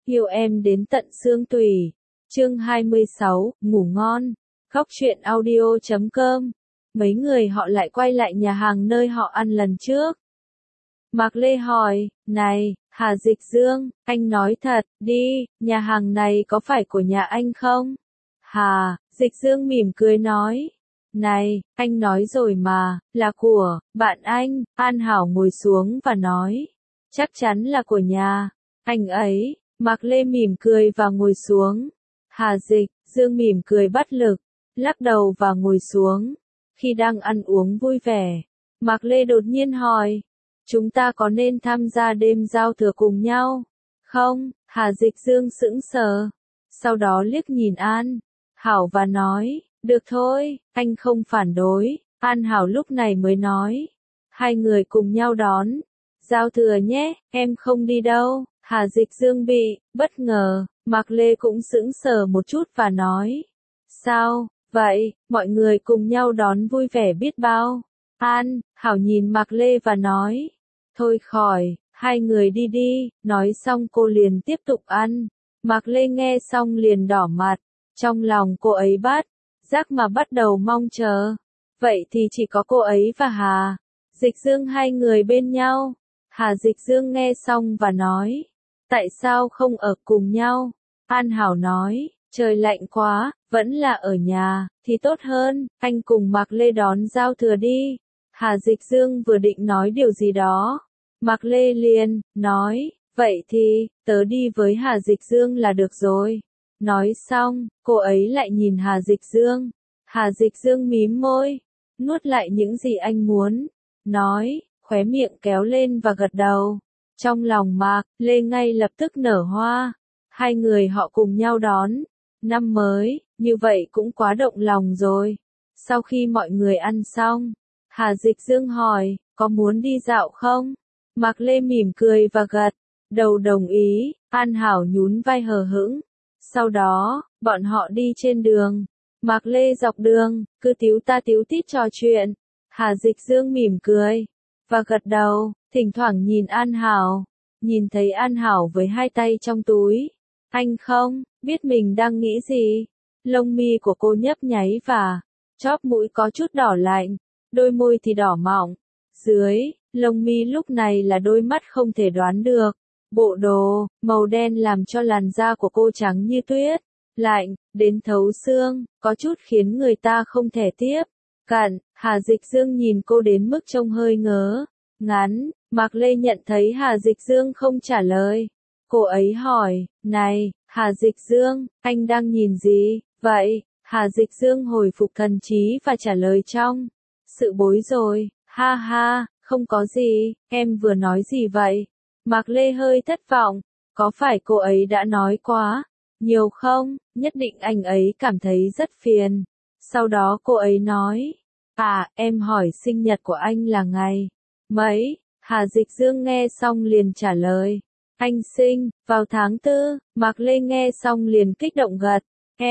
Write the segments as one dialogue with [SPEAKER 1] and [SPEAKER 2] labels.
[SPEAKER 1] yêu em đến tận xương tủy. Chương 26, ngủ ngon. Góc truyện audio.com. Mấy người họ lại quay lại nhà hàng nơi họ ăn lần trước. Mạc Lê hỏi, này, Hà Dịch Dương, anh nói thật, đi, nhà hàng này có phải của nhà anh không? Hà, Dịch Dương mỉm cười nói, này, anh nói rồi mà, là của bạn anh. An Hảo ngồi xuống và nói, chắc chắn là của nhà anh ấy. Mạc Lê mỉm cười và ngồi xuống. Hà Dịch Dương mỉm cười bất lực, lắc đầu và ngồi xuống. Khi đang ăn uống vui vẻ, Mạc Lê đột nhiên hỏi, chúng ta có nên tham gia đêm giao thừa cùng nhau không? Hà Dịch Dương sững sờ, sau đó liếc nhìn An Hảo và nói, được thôi, anh không phản đối. An Hảo lúc này mới nói, hai người cùng nhau đón giao thừa nhé, em không đi đâu. Hà Dịch Dương bị bất ngờ, Mạc Lê cũng sững sờ một chút và nói, sao vậy? Mọi người cùng nhau đón vui vẻ biết bao. An Hảo nhìn Mạc Lê và nói, thôi khỏi, hai người đi đi. Nói xong cô liền tiếp tục ăn. Mạc Lê nghe xong liền đỏ mặt, trong lòng cô ấy giác mà bắt đầu mong chờ. Vậy thì chỉ có cô ấy và Hà Dịch Dương hai người bên nhau. Hà Dịch Dương nghe xong và nói, tại sao không ở cùng nhau? An Hảo nói, trời lạnh quá, vẫn là ở nhà thì tốt hơn, anh cùng Mạc Lê đón giao thừa đi. Hà Dịch Dương vừa định nói điều gì đó, Mạc Lê liền nói, vậy thì tớ đi với Hà Dịch Dương là được rồi. Nói xong, cô ấy lại nhìn Hà Dịch Dương. Hà Dịch Dương mím môi, nuốt lại những gì anh muốn nói, khóe miệng kéo lên và gật đầu. Trong lòng Mạc Lê ngay lập tức nở hoa. Hai người họ cùng nhau đón năm mới, như vậy cũng quá động lòng rồi. Sau khi mọi người ăn xong, Hà Dịch Dương hỏi, có muốn đi dạo không? Mạc Lê mỉm cười và gật đầu đồng ý. An Hảo nhún vai hờ hững. Sau đó, bọn họ đi trên đường. Mạc Lê dọc đường, cứ tíu ta tíu tít trò chuyện. Hà Dịch Dương mỉm cười và gật đầu, thỉnh thoảng nhìn An Hảo. Nhìn thấy An Hảo với hai tay trong túi, anh không biết mình đang nghĩ gì. Lông mi của cô nhấp nháy và chóp mũi có chút đỏ lạnh, đôi môi thì đỏ mọng. Dưới lông mi lúc này là đôi mắt không thể đoán được. Bộ đồ màu đen làm cho làn da của cô trắng như tuyết, lạnh đến thấu xương, có chút khiến người ta không thể tiếp cận. Hà Dịch Dương nhìn cô đến mức trông hơi ngớ ngắn. Mạc Lê nhận thấy Hà Dịch Dương không trả lời. Cô ấy hỏi, này, Hà Dịch Dương, anh đang nhìn gì vậy? Hà Dịch Dương hồi phục thần trí và trả lời trong sự bối rối, ha ha, không có gì, em vừa nói gì vậy? Mạc Lê hơi thất vọng, có phải cô ấy đã nói quá nhiều không? Nhất định anh ấy cảm thấy rất phiền. Sau đó cô ấy nói, em hỏi sinh nhật của anh là ngày mấy? Hà Dịch Dương nghe xong liền trả lời, anh sinh vào tháng 4. Mạc Lê nghe xong liền kích động gật,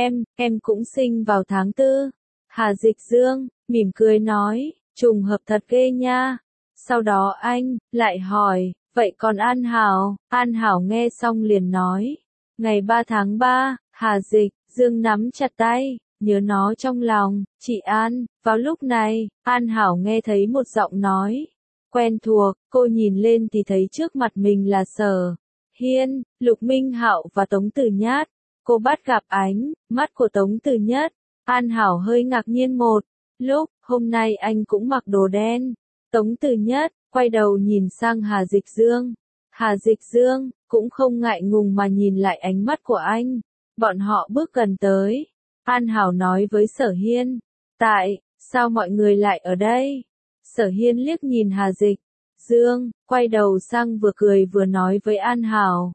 [SPEAKER 1] em cũng sinh vào tháng 4. Hà Dịch Dương mỉm cười nói, trùng hợp thật ghê nha. Sau đó anh lại hỏi, vậy còn An Hảo? An Hảo nghe xong liền nói, ngày 3 tháng 3. Hà Dịch Dương nắm chặt tay, nhớ nó trong lòng. Chị An. Vào lúc này, An Hảo nghe thấy một giọng nói quen thuộc. Cô nhìn lên thì thấy trước mặt mình là Sở Hiên, Lục Minh Hạo và Tống Tử Nhát. Cô bắt gặp ánh mắt của Tống Tử Nhất. An Hảo hơi ngạc nhiên một lúc, hôm nay anh cũng mặc đồ đen. Tống Tử Nhất quay đầu nhìn sang Hà Dịch Dương. Hà Dịch Dương cũng không ngại ngùng mà nhìn lại ánh mắt của anh. Bọn họ bước gần tới. An Hảo nói với Sở Hiên, tại sao mọi người lại ở đây? Sở Hiên liếc nhìn Hà Dịch Dương, quay đầu sang vừa cười vừa nói với An Hảo,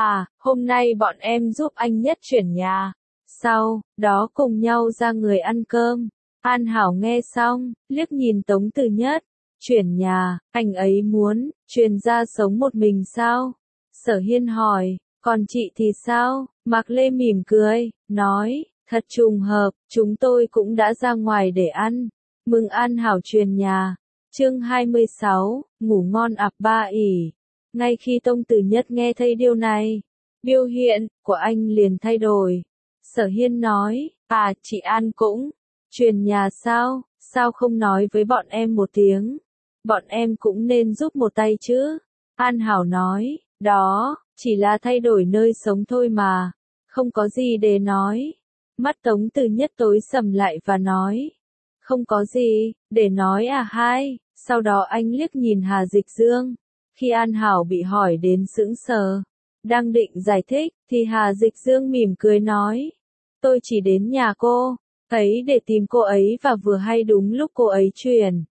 [SPEAKER 1] hôm nay bọn em giúp anh Nhất chuyển nhà, sau đó cùng nhau ra người ăn cơm. An Hảo nghe xong, liếc nhìn Tống Tử Nhất, chuyển nhà, anh ấy muốn chuyển ra sống một mình sao? Sở Hiên hỏi, còn chị thì sao? Mạc Lê mỉm cười, nói, thật trùng hợp, chúng tôi cũng đã ra ngoài để ăn mừng An Hảo chuyển nhà. Chương 26, ngủ ngon ạp ba ỉ. Ngay khi Tống Tử Nhất nghe thấy điều này, Biểu hiện của anh liền thay đổi. Sở Hiên nói, chị An cũng chuyển nhà sao, sao không nói với bọn em một tiếng, bọn em cũng nên giúp một tay chứ. An Hảo nói, đó, chỉ là thay đổi nơi sống thôi mà, không có gì để nói. Mắt Tống Từ Nhất tối sầm lại và nói, không có gì, để nói à hai. Sau đó anh liếc nhìn Hà Dịch Dương. Khi An Hảo bị hỏi đến sững sờ, đang định giải thích, thì Hà Dịch Dương mỉm cười nói, tôi chỉ đến nhà cô ấy để tìm cô ấy và vừa hay đúng lúc cô ấy chuyển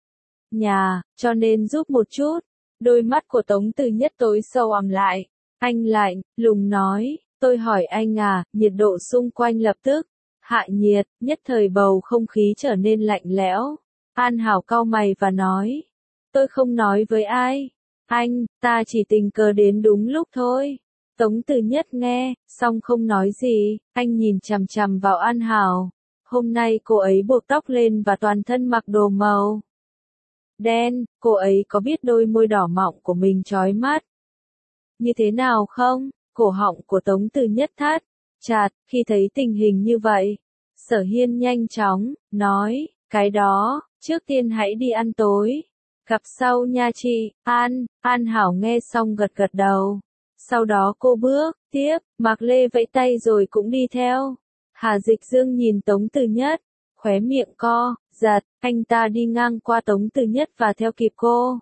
[SPEAKER 1] nhà, cho nên giúp một chút. Đôi mắt của Tống Từ Nhất tối sâu ằm lại. Anh lạnh lùng nói, tôi hỏi anh nhiệt độ xung quanh lập tức hạ nhiệt, nhất thời bầu không khí trở nên lạnh lẽo. An Hảo cau mày và nói, tôi không nói với ai. Anh, ta chỉ tình cờ đến đúng lúc thôi. Tống Từ Nhất nghe, xong không nói gì, anh nhìn chằm chằm vào An Hảo. Hôm nay cô ấy buộc tóc lên và toàn thân mặc đồ màu đen, cô ấy có biết đôi môi đỏ mọng của mình chói mắt như thế nào không? Cổ họng của Tống Từ Nhất thắt chặt, khi thấy tình hình như vậy. Sở Hiên nhanh chóng, nói, cái đó, trước tiên hãy đi ăn tối. Gặp sau nha chị, An Hảo nghe xong gật gật đầu. Sau đó cô bước tiếp, Mạc Lê vẫy tay rồi cũng đi theo. Hà Dịch Dương nhìn Tống Từ Nhất, khóe miệng co giật, anh ta đi ngang qua Tống Từ Nhất và theo kịp cô.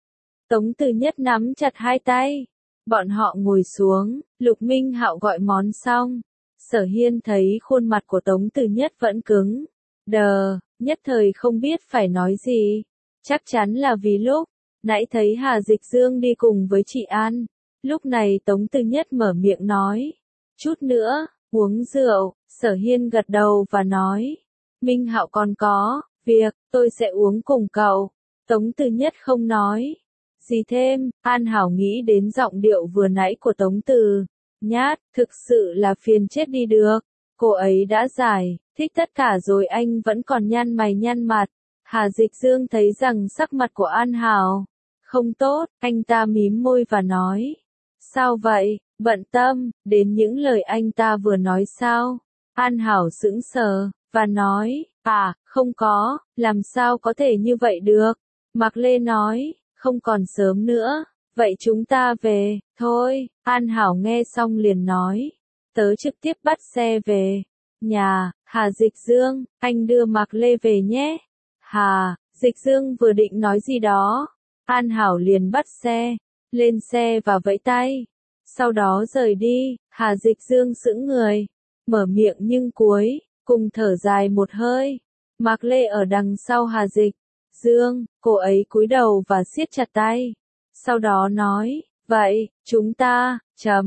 [SPEAKER 1] Tống Từ Nhất nắm chặt hai tay. Bọn họ ngồi xuống, Lục Minh Hạo gọi món xong. Sở Hiên thấy khuôn mặt của Tống Từ Nhất vẫn cứng đờ, nhất thời không biết phải nói gì. Chắc chắn là vì lúc nãy thấy Hà Dịch Dương đi cùng với chị An. Lúc này Tống Từ Nhất mở miệng nói, chút nữa, uống rượu. Sở Hiên gật đầu và nói, Minh Hạo còn có việc, tôi sẽ uống cùng cậu. Tống Từ Nhất không nói gì thêm. An Hảo nghĩ đến giọng điệu vừa nãy của Tống Từ Nhất, thực sự là phiền chết đi được. Cô ấy đã giải thích tất cả rồi anh vẫn còn nhăn mày nhăn mặt. Hà Dịch Dương thấy rằng sắc mặt của An Hảo không tốt, anh ta mím môi và nói, sao vậy, bận tâm đến những lời anh ta vừa nói sao? An Hảo sững sờ và nói, không có, làm sao có thể như vậy được? Mạc Lê nói, không còn sớm nữa, vậy chúng ta về thôi. An Hảo nghe xong liền nói, tớ trực tiếp bắt xe về nhà. Hà Dịch Dương, anh đưa Mạc Lê về nhé. Hà Dịch Dương vừa định nói gì đó, An Hảo liền bắt xe, lên xe và vẫy tay. Sau đó rời đi. Hà Dịch Dương sững người, mở miệng nhưng cuối cùng thở dài một hơi. Mạc Lê ở đằng sau Hà Dịch Dương, cô ấy cúi đầu và siết chặt tay. Sau đó nói, vậy, chúng ta,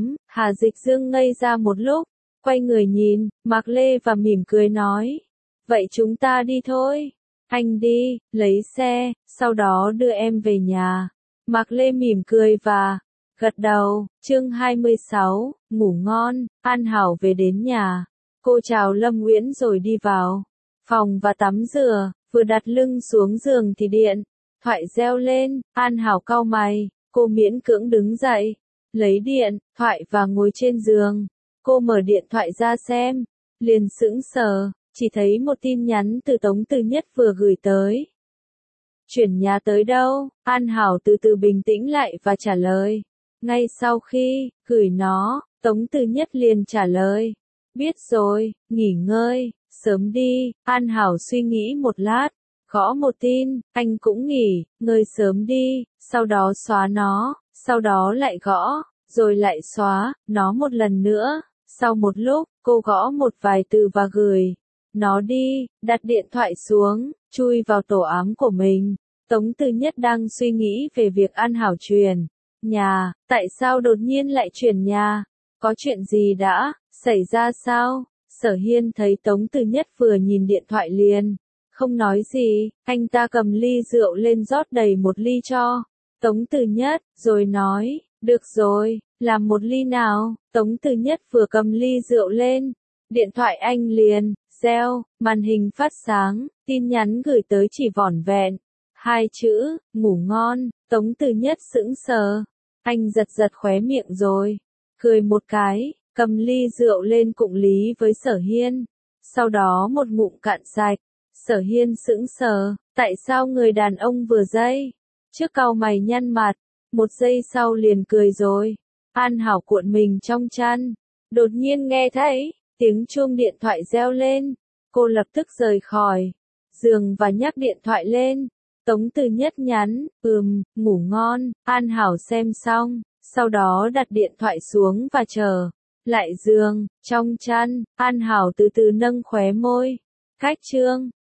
[SPEAKER 1] Hà Dịch Dương ngây ra một lúc, quay người nhìn Mạc Lê và mỉm cười nói, vậy chúng ta đi thôi. Anh đi, lấy xe, sau đó đưa em về nhà. Mạc Lê mỉm cười và gật đầu. Chương 26, ngủ ngon. An Hảo về đến nhà. Cô chào Lâm Nguyễn rồi đi vào phòng và tắm rửa. Vừa đặt lưng xuống giường thì điện thoại reo lên. An Hảo cau mày, cô miễn cưỡng đứng dậy, lấy điện thoại và ngồi trên giường. Cô mở điện thoại ra xem, liền sững sờ, chỉ thấy một tin nhắn từ Tống Từ Nhất vừa gửi tới. Chuyển nhà tới đâu? An Hảo từ từ bình tĩnh lại và trả lời. Ngay sau khi gửi nó, Tống Từ Nhất liền trả lời, biết rồi, nghỉ ngơi, sớm đi. An Hảo suy nghĩ một lát, gõ một tin, anh cũng nghỉ ngơi sớm đi, sau đó xóa nó, sau đó lại gõ, rồi lại xóa nó một lần nữa. Sau một lúc, cô gõ một vài từ và gửi nó đi, đặt điện thoại xuống, chui vào tổ ám của mình. Tống Từ Nhất đang suy nghĩ về việc An Hảo chuyển nhà, tại sao đột nhiên lại chuyển nhà? Có chuyện gì đã xảy ra sao? Sở Hiên thấy Tống Từ Nhất vừa nhìn điện thoại liền không nói gì, anh ta cầm ly rượu lên rót đầy một ly cho Tống Từ Nhất, rồi nói, được rồi, làm một ly nào. Tống Từ Nhất vừa cầm ly rượu lên, điện thoại anh liền reo, màn hình phát sáng, tin nhắn gửi tới chỉ vỏn vẹn hai chữ, ngủ ngon. Tống Từ Nhất sững sờ, anh giật giật khóe miệng rồi cười một cái, cầm ly rượu lên cụng lý với Sở Hiên. Sau đó một ngụm cạn sạch. Sở Hiên sững sờ, tại sao người đàn ông vừa giây trước cau mày nhăn mặt, một giây sau liền cười rồi. An Hảo cuộn mình trong chăn, đột nhiên nghe thấy tiếng chuông điện thoại reo lên, cô lập tức rời khỏi giường và nhấc điện thoại lên. Tống Từ Nhất nhắn, ngủ ngon. An Hảo xem xong, sau đó đặt điện thoại xuống và trở lại giường. Trong chăn, An Hảo từ từ nâng khóe môi. Cách chương